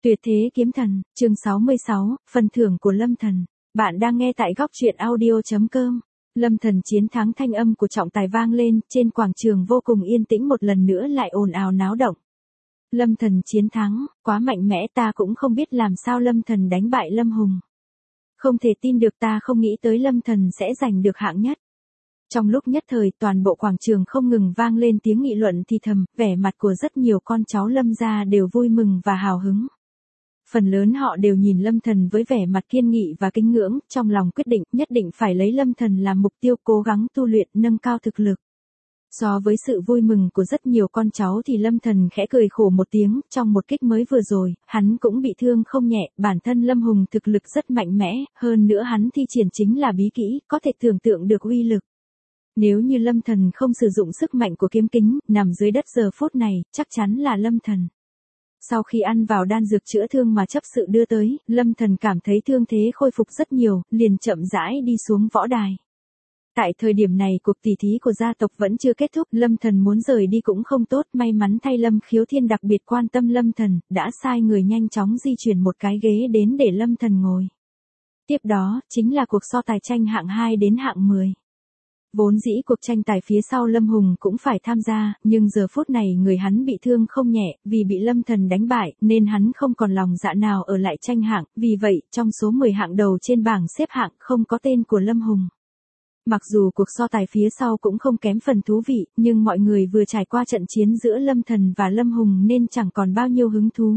Tuyệt thế kiếm thần, chương 66, phần thưởng của Lâm Thần. Bạn đang nghe tại góc truyện audio.com. Lâm Thần chiến thắng, thanh âm của trọng tài vang lên, trên quảng trường vô cùng yên tĩnh, một lần nữa lại ồn ào náo động. Lâm Thần chiến thắng, quá mạnh mẽ, ta cũng không biết làm sao Lâm Thần đánh bại Lâm Hùng. Không thể tin được, ta không nghĩ tới Lâm Thần sẽ giành được hạng nhất. Trong lúc nhất thời, toàn bộ quảng trường không ngừng vang lên tiếng nghị luận thì thầm, vẻ mặt của rất nhiều con cháu Lâm gia đều vui mừng và hào hứng. Phần lớn họ đều nhìn Lâm Thần với vẻ mặt kiên nghị và kính ngưỡng, trong lòng quyết định nhất định phải lấy Lâm Thần làm mục tiêu, cố gắng tu luyện, nâng cao thực lực. So với sự vui mừng của rất nhiều con cháu thì Lâm Thần khẽ cười khổ một tiếng, trong một kích mới vừa rồi, hắn cũng bị thương không nhẹ, bản thân Lâm Hùng thực lực rất mạnh mẽ, hơn nữa hắn thi triển chính là bí kỹ, có thể tưởng tượng được uy lực. Nếu như Lâm Thần không sử dụng sức mạnh của kiếm kính, nằm dưới đất giờ phút này, chắc chắn là Lâm Thần. Sau khi ăn vào đan dược chữa thương mà chấp sự đưa tới, Lâm Thần cảm thấy thương thế khôi phục rất nhiều, liền chậm rãi đi xuống võ đài. Tại thời điểm này cuộc tỉ thí của gia tộc vẫn chưa kết thúc, Lâm Thần muốn rời đi cũng không tốt, may mắn thay Lâm Khiếu Thiên đặc biệt quan tâm Lâm Thần, đã sai người nhanh chóng di chuyển một cái ghế đến để Lâm Thần ngồi. Tiếp đó, chính là cuộc so tài tranh hạng 2 đến hạng 10. Vốn dĩ cuộc tranh tài phía sau Lâm Hùng cũng phải tham gia, nhưng giờ phút này người hắn bị thương không nhẹ, vì bị Lâm Thần đánh bại, nên hắn không còn lòng dạ nào ở lại tranh hạng, vì vậy, trong số 10 hạng đầu trên bảng xếp hạng không có tên của Lâm Hùng. Mặc dù cuộc so tài phía sau cũng không kém phần thú vị, nhưng mọi người vừa trải qua trận chiến giữa Lâm Thần và Lâm Hùng nên chẳng còn bao nhiêu hứng thú.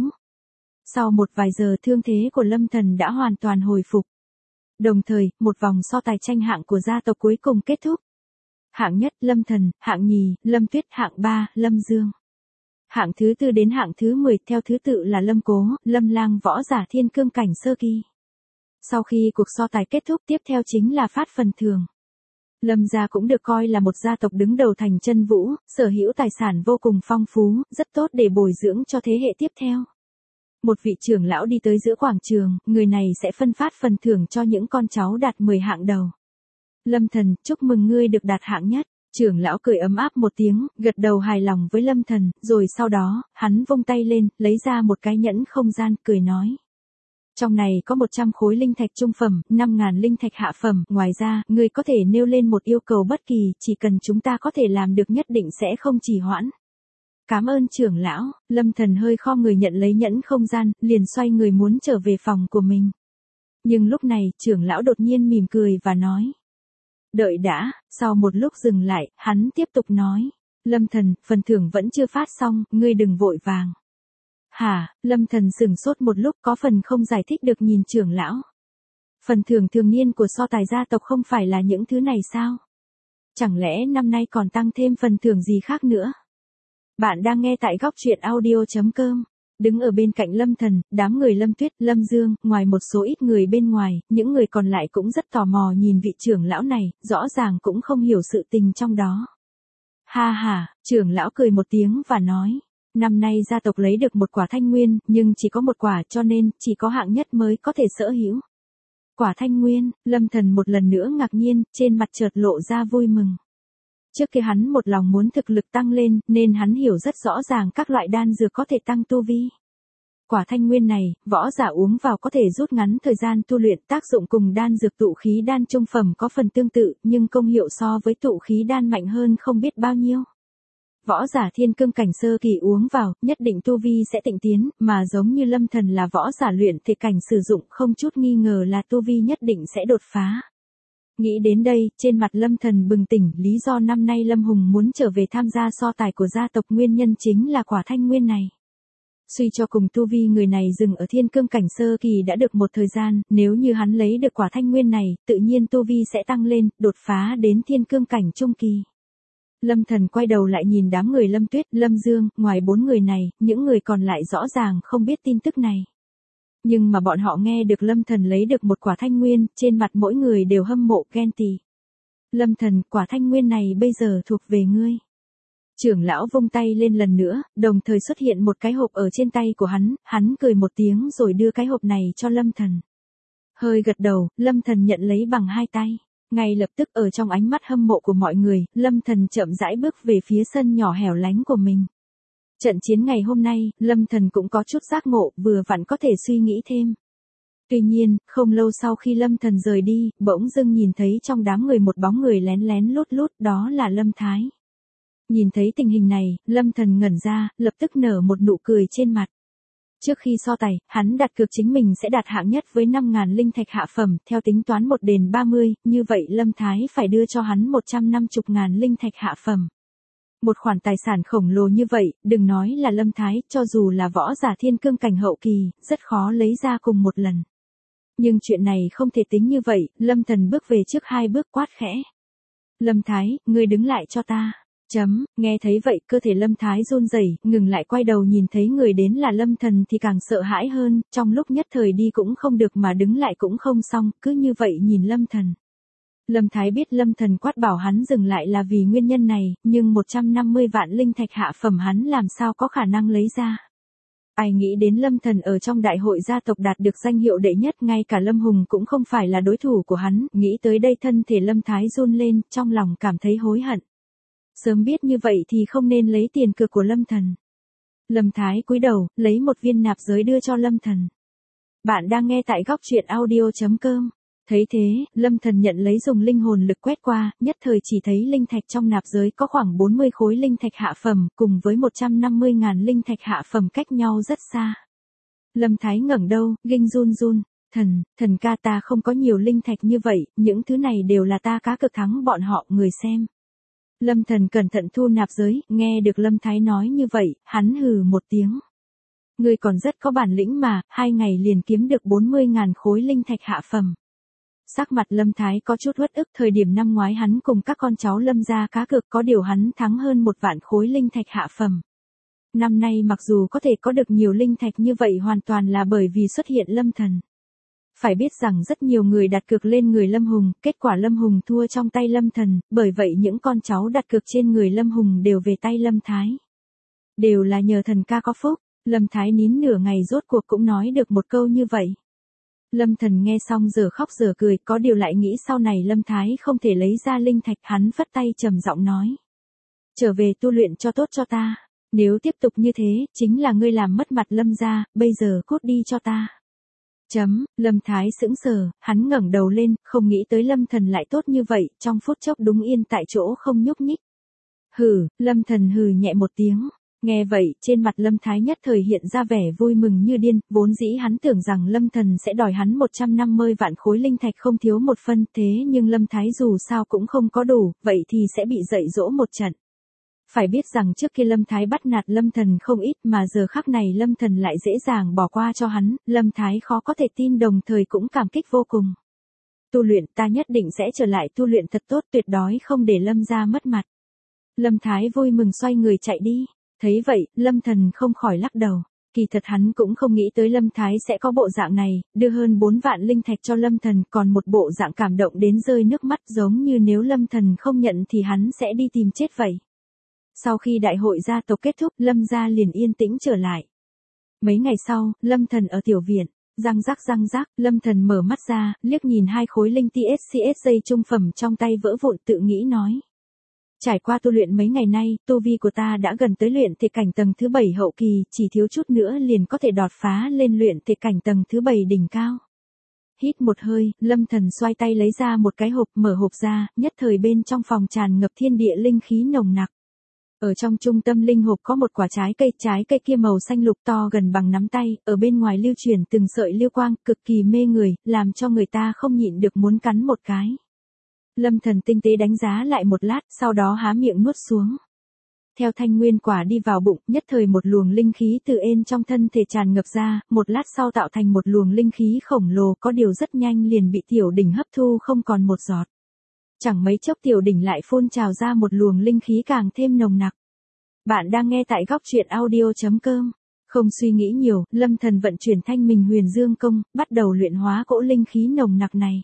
Sau một vài giờ, thương thế của Lâm Thần đã hoàn toàn hồi phục. Đồng thời, một vòng so tài tranh hạng của gia tộc cuối cùng kết thúc. Hạng nhất Lâm Thần, hạng nhì Lâm Tuyết, hạng 3 Lâm Dương. Hạng thứ 4 đến hạng thứ 10 theo thứ tự là Lâm Cố, Lâm Lang, võ giả thiên cương cảnh sơ kỳ. Sau khi cuộc so tài kết thúc, tiếp theo chính là phát phần thưởng. Lâm gia cũng được coi là một gia tộc đứng đầu thành Chân Vũ, sở hữu tài sản vô cùng phong phú, rất tốt để bồi dưỡng cho thế hệ tiếp theo. Một vị trưởng lão đi tới giữa quảng trường, người này sẽ phân phát phần thưởng cho những con cháu đạt 10 hạng đầu. Lâm Thần, chúc mừng ngươi được đạt hạng nhất. Trưởng lão cười ấm áp một tiếng, gật đầu hài lòng với Lâm Thần, rồi sau đó, hắn vung tay lên, lấy ra một cái nhẫn không gian, cười nói. Trong này có 100 khối linh thạch trung phẩm, 5.000 linh thạch hạ phẩm, ngoài ra, ngươi có thể nêu lên một yêu cầu bất kỳ, chỉ cần chúng ta có thể làm được nhất định sẽ không trì hoãn. Cảm ơn trưởng lão. Lâm Thần hơi khom người nhận lấy nhẫn không gian, liền xoay người muốn trở về phòng của mình. Nhưng lúc này, trưởng lão đột nhiên mỉm cười và nói. Đợi đã, sau một lúc dừng lại, hắn tiếp tục nói. Lâm Thần, phần thưởng vẫn chưa phát xong, ngươi đừng vội vàng. Hả? Lâm Thần sửng sốt một lúc, có phần không giải thích được nhìn trưởng lão. Phần thưởng thường niên của so tài gia tộc không phải là những thứ này sao? Chẳng lẽ năm nay còn tăng thêm phần thưởng gì khác nữa? Bạn đang nghe tại góc truyện audio.com. Đứng ở bên cạnh Lâm Thần, đám người Lâm Tuyết, Lâm Dương, ngoài một số ít người bên ngoài, những người còn lại cũng rất tò mò nhìn vị trưởng lão này, rõ ràng cũng không hiểu sự tình trong đó. Ha ha, trưởng lão cười một tiếng và nói, năm nay gia tộc lấy được một quả thanh nguyên, nhưng chỉ có một quả cho nên, chỉ có hạng nhất mới có thể sở hữu. Quả thanh nguyên, Lâm Thần một lần nữa ngạc nhiên, trên mặt chợt lộ ra vui mừng. Trước kia hắn một lòng muốn thực lực tăng lên, nên hắn hiểu rất rõ ràng các loại đan dược có thể tăng tu vi. Quả thanh nguyên này, võ giả uống vào có thể rút ngắn thời gian tu luyện, tác dụng cùng đan dược tụ khí đan trung phẩm có phần tương tự, nhưng công hiệu so với tụ khí đan mạnh hơn không biết bao nhiêu. Võ giả thiên cương cảnh sơ kỳ uống vào, nhất định tu vi sẽ tịnh tiến, mà giống như Lâm Thần là võ giả luyện thể cảnh sử dụng, không chút nghi ngờ là tu vi nhất định sẽ đột phá. Nghĩ đến đây, trên mặt Lâm Thần bừng tỉnh, lý do năm nay Lâm Hùng muốn trở về tham gia so tài của gia tộc nguyên nhân chính là quả thanh nguyên này. Suy cho cùng tu vi người này dừng ở thiên cương cảnh sơ kỳ đã được một thời gian, nếu như hắn lấy được quả thanh nguyên này, tự nhiên tu vi sẽ tăng lên, đột phá đến thiên cương cảnh trung kỳ. Lâm Thần quay đầu lại nhìn đám người Lâm Tuyết, Lâm Dương, ngoài 4 người này, những người còn lại rõ ràng không biết tin tức này. Nhưng mà bọn họ nghe được Lâm Thần lấy được một quả thanh nguyên, trên mặt mỗi người đều hâm mộ ghen tị. Lâm Thần, quả thanh nguyên này bây giờ thuộc về ngươi. Trưởng lão vung tay lên lần nữa, đồng thời xuất hiện một cái hộp ở trên tay của hắn cười một tiếng rồi đưa cái hộp này cho Lâm Thần. Hơi gật đầu, Lâm Thần nhận lấy bằng hai tay. Ngay lập tức ở trong ánh mắt hâm mộ của mọi người, Lâm Thần chậm rãi bước về phía sân nhỏ hẻo lánh của mình. Trận chiến ngày hôm nay, Lâm Thần cũng có chút giác ngộ, vừa vặn có thể suy nghĩ thêm. Tuy nhiên, không lâu sau khi Lâm Thần rời đi, bỗng dưng nhìn thấy trong đám người một bóng người lén lén lút lút, đó là Lâm Thái. Nhìn thấy tình hình này, Lâm Thần ngẩn ra, lập tức nở một nụ cười trên mặt. Trước khi so tài, hắn đặt cược chính mình sẽ đạt hạng nhất với 5.000 linh thạch hạ phẩm, theo tính toán 1 đền 30, như vậy Lâm Thái phải đưa cho hắn 150.000 linh thạch hạ phẩm. Một khoản tài sản khổng lồ như vậy, đừng nói là Lâm Thái, cho dù là võ giả thiên cương cảnh hậu kỳ, rất khó lấy ra cùng một lần. Nhưng chuyện này không thể tính như vậy, Lâm Thần bước về trước 2 bước quát khẽ. Lâm Thái, ngươi đứng lại cho ta. Nghe thấy vậy, cơ thể Lâm Thái run rẩy, ngừng lại quay đầu nhìn thấy người đến là Lâm Thần thì càng sợ hãi hơn, trong lúc nhất thời đi cũng không được mà đứng lại cũng không xong, cứ như vậy nhìn Lâm Thần. Lâm Thái biết Lâm Thần quát bảo hắn dừng lại là vì nguyên nhân này, nhưng 150 vạn linh thạch hạ phẩm hắn làm sao có khả năng lấy ra. Ai nghĩ đến Lâm Thần ở trong đại hội gia tộc đạt được danh hiệu đệ nhất, ngay cả Lâm Hùng cũng không phải là đối thủ của hắn, nghĩ tới đây thân thể Lâm Thái run lên, trong lòng cảm thấy hối hận. Sớm biết như vậy thì không nên lấy tiền cược của Lâm Thần. Lâm Thái cúi đầu, lấy một viên nạp giới đưa cho Lâm Thần. Bạn đang nghe tại góc truyện audio.com. Thấy thế, Lâm Thần nhận lấy dùng linh hồn lực quét qua, nhất thời chỉ thấy linh thạch trong nạp giới có khoảng 40 khối linh thạch hạ phẩm, cùng với 150.000 linh thạch hạ phẩm cách nhau rất xa. Lâm Thái ngẩng đầu, ghinh run run, thần ca ta không có nhiều linh thạch như vậy, những thứ này đều là ta cá cược thắng bọn họ, người xem. Lâm Thần cẩn thận thu nạp giới, nghe được Lâm Thái nói như vậy, hắn hừ một tiếng. Ngươi còn rất có bản lĩnh mà, 2 ngày liền kiếm được 40.000 khối linh thạch hạ phẩm. Sắc mặt Lâm Thái có chút uất ức, thời điểm năm ngoái hắn cùng các con cháu Lâm gia cá cược có điều hắn thắng hơn 1 vạn khối linh thạch hạ phẩm. Năm nay mặc dù có thể có được nhiều linh thạch như vậy hoàn toàn là bởi vì xuất hiện Lâm Thần. Phải biết rằng rất nhiều người đặt cược lên người Lâm Hùng, kết quả Lâm Hùng thua trong tay Lâm Thần, bởi vậy những con cháu đặt cược trên người Lâm Hùng đều về tay Lâm Thái. Đều là nhờ thần ca có phúc, Lâm Thái nín nửa ngày rốt cuộc cũng nói được một câu như vậy. Lâm Thần nghe xong giờ khóc giờ cười, có điều lại nghĩ sau này Lâm Thái không thể lấy ra linh thạch, hắn phất tay trầm giọng nói. Trở về tu luyện cho tốt cho ta, nếu tiếp tục như thế, chính là ngươi làm mất mặt Lâm gia, bây giờ cút đi cho ta. Lâm Thái sững sờ, hắn ngẩng đầu lên, không nghĩ tới Lâm Thần lại tốt như vậy, trong phút chốc đúng yên tại chỗ không nhúc nhích. Hừ, Lâm Thần hừ nhẹ một tiếng. Nghe vậy, trên mặt Lâm Thái nhất thời hiện ra vẻ vui mừng như điên, vốn dĩ hắn tưởng rằng Lâm Thần sẽ đòi hắn 150 vạn khối linh thạch không thiếu một phân, thế nhưng Lâm Thái dù sao cũng không có đủ, vậy thì sẽ bị dạy dỗ một trận. Phải biết rằng trước kia Lâm Thái bắt nạt Lâm Thần không ít mà giờ khắc này Lâm Thần lại dễ dàng bỏ qua cho hắn, Lâm Thái khó có thể tin đồng thời cũng cảm kích vô cùng. Tu luyện, ta nhất định sẽ trở lại tu luyện thật tốt, tuyệt đối không để Lâm gia mất mặt. Lâm Thái vui mừng xoay người chạy đi. Thấy vậy, Lâm Thần không khỏi lắc đầu. Kỳ thật hắn cũng không nghĩ tới Lâm Thái sẽ có bộ dạng này, đưa hơn 4 vạn linh thạch cho Lâm Thần, còn một bộ dạng cảm động đến rơi nước mắt, giống như nếu Lâm Thần không nhận thì hắn sẽ đi tìm chết vậy. Sau khi đại hội gia tộc kết thúc, Lâm gia liền yên tĩnh trở lại. Mấy ngày sau, Lâm Thần ở tiểu viện, răng rắc, Lâm Thần mở mắt ra, liếc nhìn 2 khối linh TSCS dây trung phẩm trong tay vỡ vụn, tự nghĩ nói. Trải qua tu luyện mấy ngày nay, tu vi của ta đã gần tới luyện thể cảnh tầng thứ 7 hậu kỳ, chỉ thiếu chút nữa liền có thể đột phá lên luyện thể cảnh tầng thứ 7 đỉnh cao. Hít một hơi, Lâm Thần xoay tay lấy ra một cái hộp, mở hộp ra, nhất thời bên trong phòng tràn ngập thiên địa linh khí nồng nặc. Ở trong trung tâm linh hộp có một quả trái cây kia màu xanh lục to gần bằng nắm tay, ở bên ngoài lưu chuyển từng sợi lưu quang, cực kỳ mê người, làm cho người ta không nhịn được muốn cắn một cái. Lâm Thần tinh tế đánh giá lại một lát, sau đó há miệng nuốt xuống. Theo thanh nguyên quả đi vào bụng, nhất thời một luồng linh khí từ ên trong thân thể tràn ngập ra, một lát sau tạo thành một luồng linh khí khổng lồ, có điều rất nhanh liền bị tiểu đỉnh hấp thu không còn một giọt. Chẳng mấy chốc tiểu đỉnh lại phun trào ra một luồng linh khí càng thêm nồng nặc. Bạn đang nghe tại góc truyện audio.com. Không suy nghĩ nhiều, Lâm Thần vận chuyển Thanh Minh Huyền Dương công, bắt đầu luyện hóa cỗ linh khí nồng nặc này.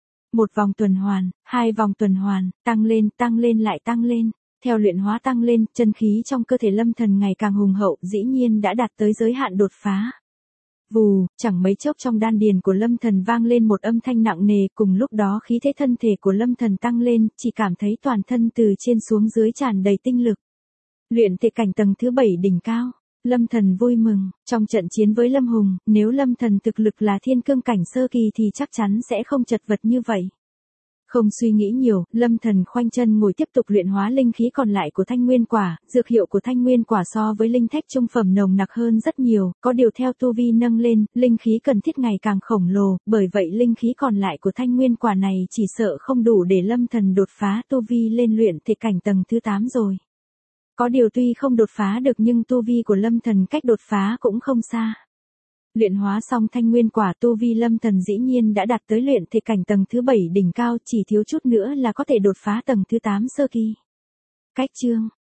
1 vòng tuần hoàn, 2 vòng tuần hoàn, tăng lên lại tăng lên. Theo luyện hóa tăng lên, chân khí trong cơ thể Lâm Thần ngày càng hùng hậu, dĩ nhiên đã đạt tới giới hạn đột phá. Vù, chẳng mấy chốc trong đan điền của Lâm Thần vang lên một âm thanh nặng nề, cùng lúc đó khí thế thân thể của Lâm Thần tăng lên, chỉ cảm thấy toàn thân từ trên xuống dưới tràn đầy tinh lực. Luyện thể cảnh tầng thứ 7 đỉnh cao. Lâm Thần vui mừng, trong trận chiến với Lâm Hùng, nếu Lâm Thần thực lực là thiên cương cảnh sơ kỳ thì chắc chắn sẽ không chật vật như vậy. Không suy nghĩ nhiều, Lâm Thần khoanh chân ngồi tiếp tục luyện hóa linh khí còn lại của thanh nguyên quả, dược hiệu của thanh nguyên quả so với linh thạch trung phẩm nồng nặc hơn rất nhiều, có điều theo tu vi nâng lên, linh khí cần thiết ngày càng khổng lồ, bởi vậy linh khí còn lại của thanh nguyên quả này chỉ sợ không đủ để Lâm Thần đột phá tu vi lên luyện thể cảnh tầng thứ 8 rồi. Có điều tuy không đột phá được nhưng tu vi của Lâm Thần cách đột phá cũng không xa. Luyện hóa xong thanh nguyên quả tu vi Lâm Thần dĩ nhiên đã đạt tới luyện thể cảnh tầng thứ 7 đỉnh cao, chỉ thiếu chút nữa là có thể đột phá tầng thứ 8 sơ kỳ. Cách chương